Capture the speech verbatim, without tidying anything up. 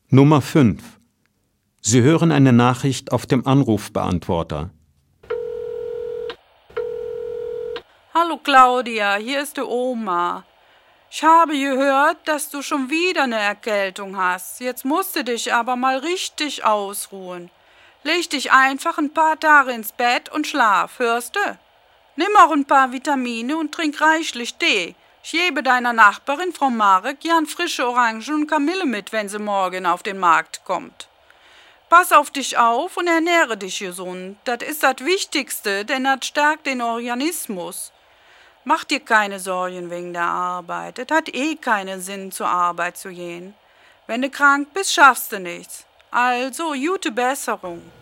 Nummer fünf. Sie hören eine Nachricht auf dem Anrufbeantworter. Hallo Claudia, hier ist die Oma. Ich habe gehört, dass du schon wieder eine Erkältung hast. Jetzt musst du dich aber mal richtig ausruhen. Leg dich einfach ein paar Tage ins Bett und schlaf, hörst du? Nimm auch ein paar Vitamine und trink reichlich Tee. Ich gebe deiner Nachbarin, Frau Marek, gern frische Orangen und Kamille mit, wenn sie morgen auf den Markt kommt. Pass auf dich auf und ernähre dich gesund. Das ist das Wichtigste, denn das stärkt den Organismus. Mach dir keine Sorgen wegen der Arbeit. Es hat eh keinen Sinn, zur Arbeit zu gehen. Wenn du krank bist, schaffst du nichts. Also, gute Besserung.